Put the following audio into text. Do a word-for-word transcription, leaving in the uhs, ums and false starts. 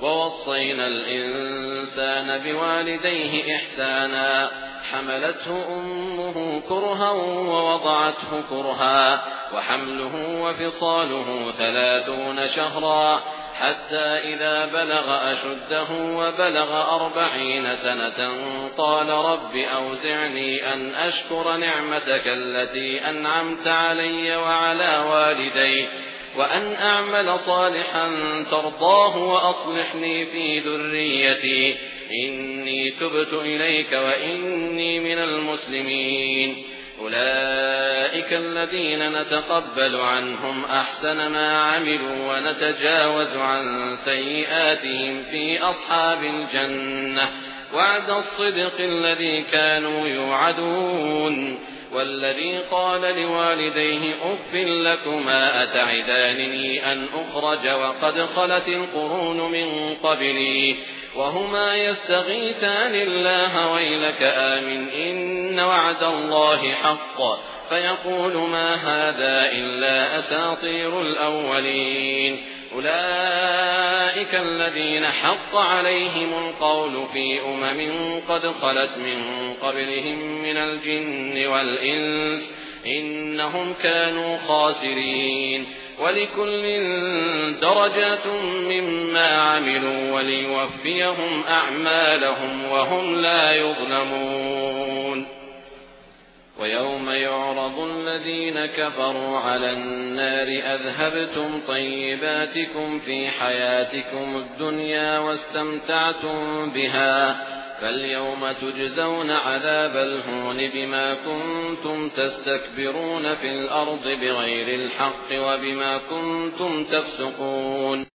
ووصينا الإنسان بوالديه إحسانا حملته أمه كرها ووضعته كرها وحمله وفصاله ثلاثون شهرا حتى إذا بلغ أشده وبلغ أربعين سنة قال رب أوزعني أن أشكر نعمتك التي أنعمت علي وعلى والدي وأن أعمل صالحا ترضاه وأصلحني في ذريتي إني تبت إليك وإني من المسلمين. أولئك الذين نتقبل عنهم أحسن ما عملوا ونتجاوز عن سيئاتهم في أصحاب الجنة وعد الصدق الذي كانوا يوعدون. والذي قال لوالديه أف لكما أتعدانني أن أخرج وقد خلت القرون من قبلي وهما يستغيثان الله ويلك آمن إن وعد الله حق فيقول ما هذا إلا أساطير الأولين. أولئك الذين حق عليهم القول في أمم قد خلت من قبلهم من الجن والإنس إنهم كانوا خاسرين. ولكل درجات مما عملوا وليوفيهم أعمالهم وهم لا يظلمون. ويوم يعرض الذين كفروا على النار أذهبتم طيباتكم في حياتكم الدنيا واستمتعتم بها فاليوم تجزون عذاب الهون بما كنتم تستكبرون في الأرض بغير الحق وبما كنتم تفسقون.